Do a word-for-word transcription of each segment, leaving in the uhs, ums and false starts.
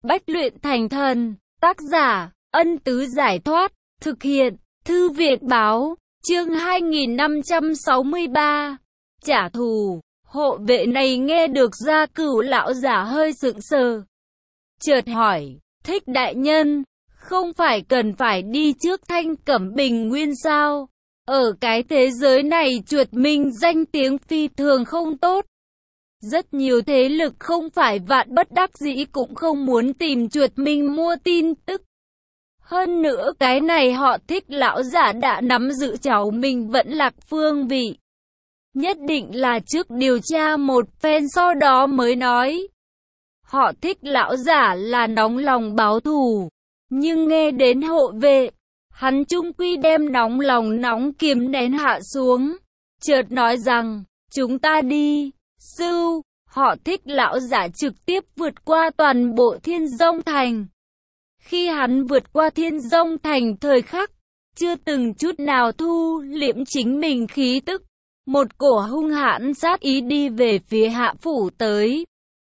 Bách luyện thành thần, tác giả, Ân Tứ Giải Thoát, thực hiện, Thư viện Báo, chương hai nghìn năm trăm sáu mươi ba, trả thù. Hộ vệ này nghe được Gia Cửu lão giả hơi sững sờ, chợt hỏi, Thích đại nhân, không phải cần phải đi trước Thanh Cẩm Bình Nguyên sao? Ở cái thế giới này Chuột Minh danh tiếng phi thường không tốt. Rất nhiều thế lực không phải vạn bất đắc dĩ cũng không muốn tìm Chuột Minh mua tin tức. Hơn nữa cái này họ Thích lão giả đã nắm giữ cháu mình vẫn lạc phương vị. Nhất định là trước điều tra một phen sau đó mới nói. Họ Thích lão giả là nóng lòng báo thù, nhưng nghe đến hộ vệ, hắn chung quy đem nóng lòng nóng kiềm nén hạ xuống, chợt nói rằng, chúng ta đi. Sư, họ Thích lão giả trực tiếp vượt qua toàn bộ Thiên Dông Thành. Khi hắn vượt qua Thiên Dông Thành thời khắc, chưa từng chút nào thu liễm chính mình khí tức, một cổ hung hãn sát ý đi về phía Hạ Phủ tới.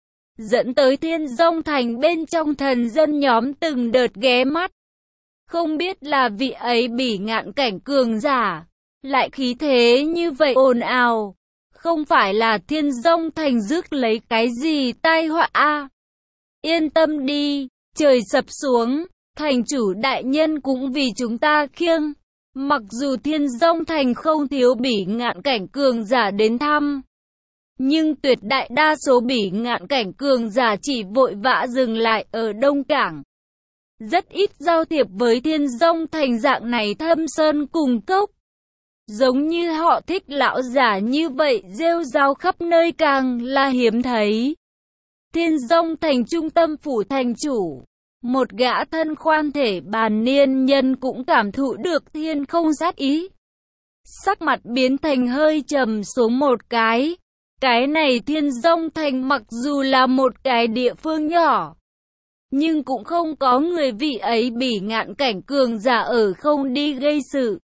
Dẫn tới Thiên Dông Thành bên trong thần dân nhóm từng đợt ghé mắt. Không biết là vị ấy bỉ ngạn cảnh cường giả, lại khí thế như vậy ồn ào. Không phải là Thiên Dông Thành rước lấy cái gì tai họa a? Yên tâm đi, trời sập xuống, thành chủ đại nhân cũng vì chúng ta khiêng. Mặc dù Thiên Dông Thành không thiếu bỉ ngạn cảnh cường giả đến thăm, nhưng tuyệt đại đa số bỉ ngạn cảnh cường giả chỉ vội vã dừng lại ở Đông Cảng. Rất ít giao thiệp với Thiên Dông Thành dạng này thâm sơn cùng cốc. Giống như họ Thích lão giả như vậy rêu rao khắp nơi càng là hiếm thấy. Thiên Dông Thành trung tâm phủ thành chủ, một gã thân khoan thể bàn niên nhân cũng cảm thụ được thiên không sát ý. Sắc mặt biến thành hơi trầm xuống một cái. Cái này Thiên Dông Thành mặc dù là một cái địa phương nhỏ, nhưng cũng không có người vị ấy bỉ ngạn cảnh cường giả ở không đi gây sự.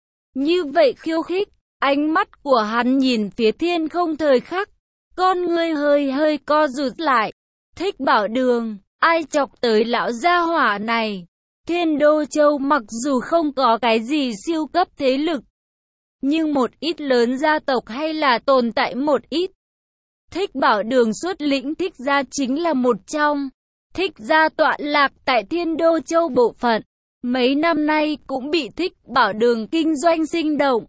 Như vậy khiêu khích, ánh mắt của hắn nhìn phía thiên không thời khắc, con ngươi hơi hơi co rụt lại. Thích Bảo Đường, ai chọc tới lão gia hỏa này? Thiên Đô Châu mặc dù không có cái gì siêu cấp thế lực, nhưng một ít lớn gia tộc hay là tồn tại một ít. Thích Bảo Đường xuất lĩnh Thích gia chính là một trong. Thích gia tọa lạc tại Thiên Đô Châu bộ phận, mấy năm nay cũng bị Thích Bảo Đường kinh doanh sinh động.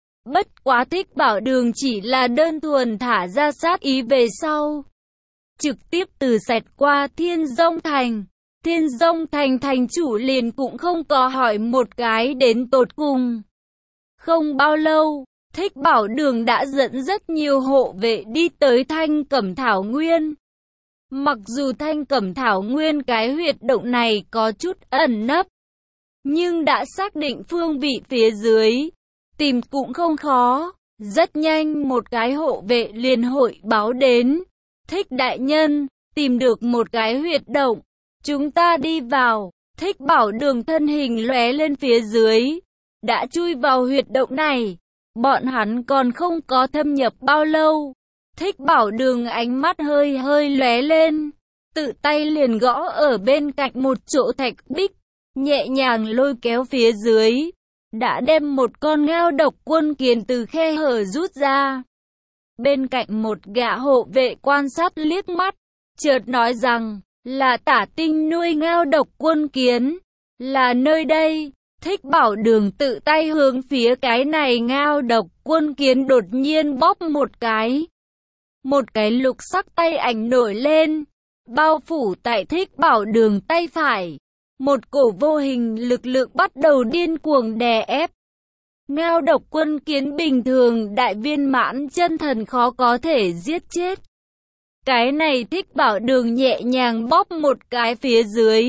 Bất quá Thích Bảo Đường chỉ là đơn thuần thả ra sát ý về sau, trực tiếp từ xẹt qua Thiên Dông Thành. Thiên Dông Thành thành chủ liền cũng không có hỏi một cái đến tột cùng. Không bao lâu, Thích Bảo Đường đã dẫn rất nhiều hộ vệ đi tới Thanh Cẩm Thảo Nguyên. Mặc dù Thanh Cẩm Thảo Nguyên cái huyệt động này có chút ẩn nấp, nhưng đã xác định phương vị phía dưới, tìm cũng không khó. Rất nhanh một cái hộ vệ liền hội báo đến. Thích đại nhân, tìm được một cái huyệt động, chúng ta đi vào. Thích Bảo Đường thân hình lóe lên phía dưới, đã chui vào huyệt động này. Bọn hắn còn không có thâm nhập bao lâu, Thích Bảo Đường ánh mắt hơi hơi lóe lên, tự tay liền gõ ở bên cạnh một chỗ thạch bích, nhẹ nhàng lôi kéo phía dưới, đã đem một con ngao độc quân kiền từ khe hở rút ra. Bên cạnh một gã hộ vệ quan sát liếc mắt, chợt nói rằng, là Tả Tinh nuôi ngao độc quân kiến, là nơi đây. Thích Bảo Đường tự tay hướng phía cái này ngao độc quân kiến đột nhiên bóp một cái. Một cái lục sắc tay ảnh nổi lên, bao phủ tại Thích Bảo Đường tay phải. Một cổ vô hình lực lượng bắt đầu điên cuồng đè ép. Ngao độc quân kiến bình thường đại viên mãn chân thần khó có thể giết chết. Cái này Thích Bảo Đường nhẹ nhàng bóp một cái phía dưới,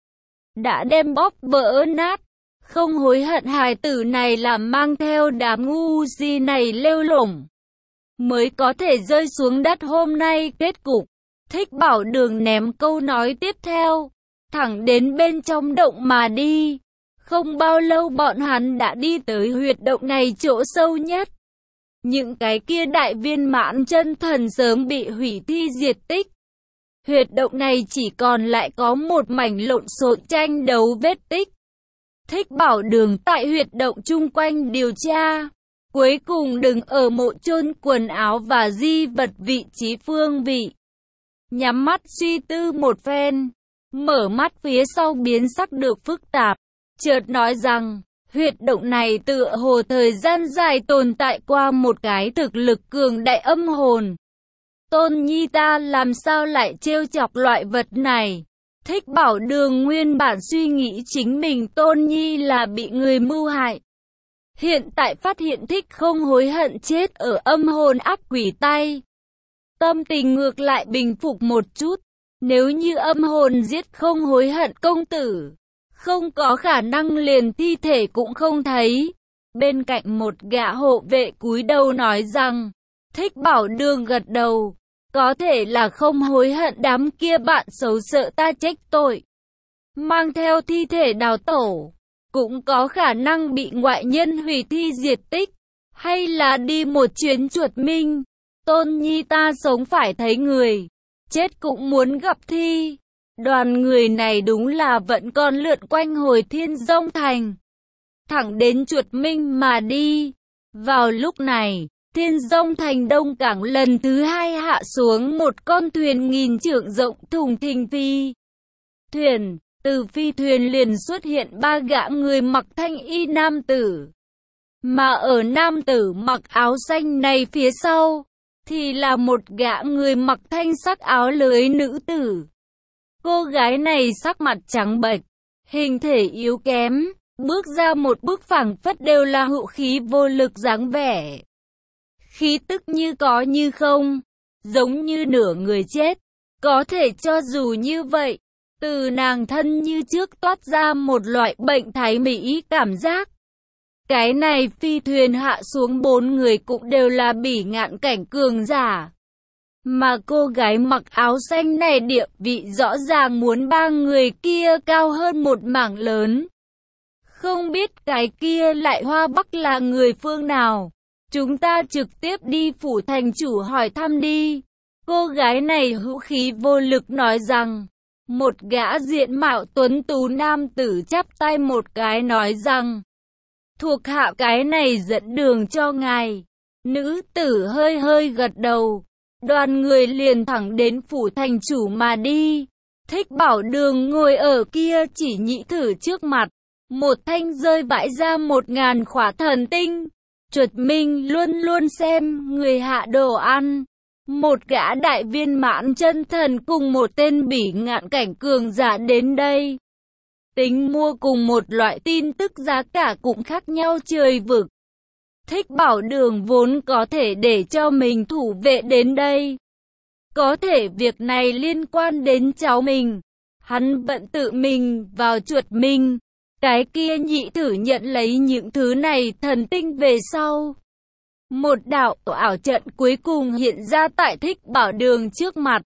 đã đem bóp vỡ nát. Không hối hận hài tử này là mang theo đám ngu si này lêu lổng, mới có thể rơi xuống đất hôm nay. Kết cục, Thích Bảo Đường ném câu nói tiếp theo, thẳng đến bên trong động mà đi. Không bao lâu bọn hắn đã đi tới huyệt động này chỗ sâu nhất. Những cái kia đại viên mãn chân thần sớm bị hủy thi diệt tích. huyệt động này chỉ còn lại có một mảnh lộn xộn tranh đấu vết tích. Thích Bảo Đường tại huyệt động chung quanh điều tra, cuối cùng đứng ở mộ chôn quần áo và di vật vị trí phương vị. Nhắm mắt suy tư một phen, mở mắt phía sau biến sắc được phức tạp, chợt nói rằng, huyệt động này tựa hồ thời gian dài tồn tại qua một cái thực lực cường đại âm hồn. Tôn nhi ta làm sao lại trêu chọc loại vật này? Thích Bảo Đường nguyên bản suy nghĩ chính mình Tôn nhi là bị người mưu hại. Hiện tại phát hiện Thích không hối hận chết ở âm hồn ác quỷ tay. Tâm tình ngược lại bình phục một chút. Nếu như âm hồn giết không hối hận công tử, không có khả năng liền thi thể cũng không thấy. Bên cạnh một gã hộ vệ cúi đầu nói rằng, Thích Bảo Đường gật đầu, có thể là không hối hận đám kia bạn xấu sợ ta trách tội, mang theo thi thể đào tổ, cũng có khả năng bị ngoại nhân hủy thi diệt tích, hay là đi một chuyến chuột minh. Tôn nhi ta sống phải thấy người, chết cũng muốn gặp thi. Đoàn người này đúng là vẫn còn lượn quanh hồi Thiên Dông Thành, thẳng đến chuột minh mà đi. Vào lúc này, Thiên Dông Thành Đông Cảng lần thứ hai hạ xuống một con thuyền nghìn trượng rộng thùng thình phi thuyền. Từ phi thuyền liền xuất hiện ba gã người mặc thanh y nam tử, mà ở nam tử mặc áo xanh này phía sau thì là một gã người mặc thanh sắc áo lưới nữ tử. Cô gái này sắc mặt trắng bệch, hình thể yếu kém, bước ra một bước phảng phất đều là hữu khí vô lực dáng vẻ. Khí tức như có như không, giống như nửa người chết. Có thể cho dù như vậy, từ nàng thân như trước toát ra một loại bệnh thái mỹ cảm giác. Cái này phi thuyền hạ xuống bốn người cũng đều là bỉ ngạn cảnh cường giả. Mà cô gái mặc áo xanh này địa vị rõ ràng muốn ba người kia cao hơn một mảng lớn. Không biết cái kia lại Hoa Bắc là người phương nào? Chúng ta trực tiếp đi phủ thành chủ hỏi thăm đi. Cô gái này hữu khí vô lực nói rằng. Một gã diện mạo tuấn tú nam tử chắp tay một cái nói rằng. Thuộc hạ cái này dẫn đường cho ngài. Nữ tử hơi hơi gật đầu. Đoàn người liền thẳng đến phủ thành chủ mà đi. Thích Bảo Đường ngồi ở kia chỉ nhị thử trước mặt. Một thanh rơi vãi ra một ngàn khỏa thần tinh. Chuột Minh luôn luôn xem người hạ đồ ăn. Một gã đại viên mãn chân thần cùng một tên bỉ ngạn cảnh cường giả đến đây. Tính mua cùng một loại tin tức giá cả cũng khác nhau trời vực. Thích Bảo Đường vốn có thể để cho mình thủ vệ đến đây. Có thể việc này liên quan đến cháu mình. Hắn vẫn tự mình vào Chuột Minh. Cái kia nhị thử nhận lấy những thứ này thần tinh về sau. Một đạo ảo trận cuối cùng hiện ra tại Thích Bảo Đường trước mặt.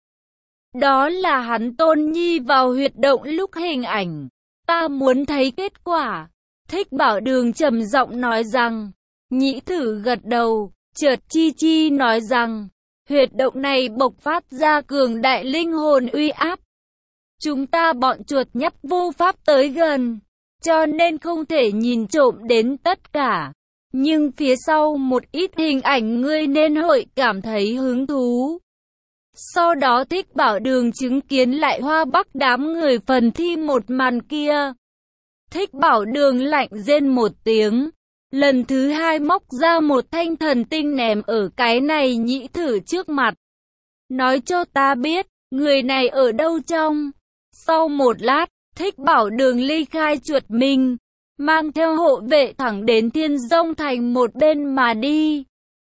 Đó là hắn Tôn Nhi vào huyệt động lúc hình ảnh. Ta muốn thấy kết quả. Thích Bảo Đường trầm giọng nói rằng. Nhị thử gật đầu, chợt chi chi nói rằng. Huyệt động này bộc phát ra cường đại linh hồn uy áp. Chúng ta bọn chuột nhắt vô pháp tới gần, cho nên không thể nhìn trộm đến tất cả. Nhưng phía sau một ít hình ảnh ngươi nên hội cảm thấy hứng thú. Sau đó Thích Bảo Đường chứng kiến lại Hoa Bắc đám người phần thi một màn kia. Thích Bảo Đường lạnh rên một tiếng. Lần thứ hai móc ra một thanh thần tinh ném ở cái này nhị thử trước mặt. Nói cho ta biết, người này ở đâu trong. Sau một lát, Thích Bảo Đường ly khai Chuột Minh, mang theo hộ vệ thẳng đến Thiên Dông Thành một bên mà đi.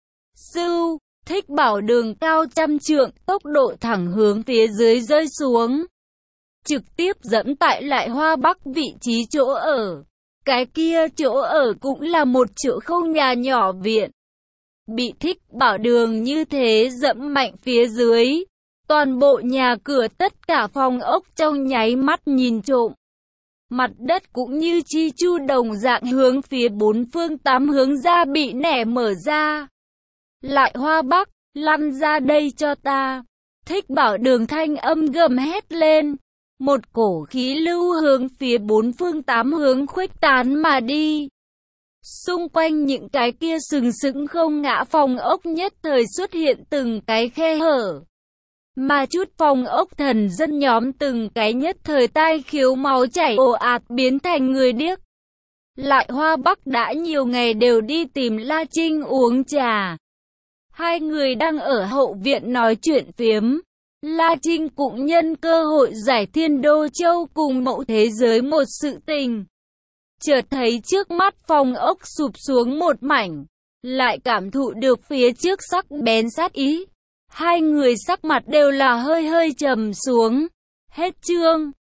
Sưu, Thích Bảo Đường cao trăm trượng, tốc độ thẳng hướng phía dưới rơi xuống. Trực tiếp dẫm tại lại Hoa Bắc vị trí chỗ ở. Cái kia chỗ ở cũng là một chỗ không nhà nhỏ viện. Bị Thích Bảo Đường như thế dẫm mạnh phía dưới. Toàn bộ nhà cửa tất cả phòng ốc trong nháy mắt nhìn trộm. Mặt đất cũng như chi chu đồng dạng hướng phía bốn phương tám hướng ra bị nẻ mở ra. Lại Hoa Bắc, lăn ra đây cho ta. Thích Bảo Đường thanh âm gầm hét lên. Một cổ khí lưu hướng phía bốn phương tám hướng khuếch tán mà đi. Xung quanh những cái kia sừng sững không ngã phòng ốc nhất thời xuất hiện từng cái khe hở. Mà chút phòng ốc thần dân nhóm từng cái nhất thời tai khiếu máu chảy ồ ạt biến thành người điếc. Lại Hoa Bắc đã nhiều ngày đều đi tìm La Trinh uống trà. Hai người đang ở hậu viện nói chuyện phiếm. La Trinh cũng nhân cơ hội giải Thiên Đô Châu cùng Mậu Thế Giới một sự tình. Chợt thấy trước mắt phòng ốc sụp xuống một mảnh, lại cảm thụ được phía trước sắc bén sát ý. Hai người sắc mặt đều là hơi hơi trầm xuống. Hết chương.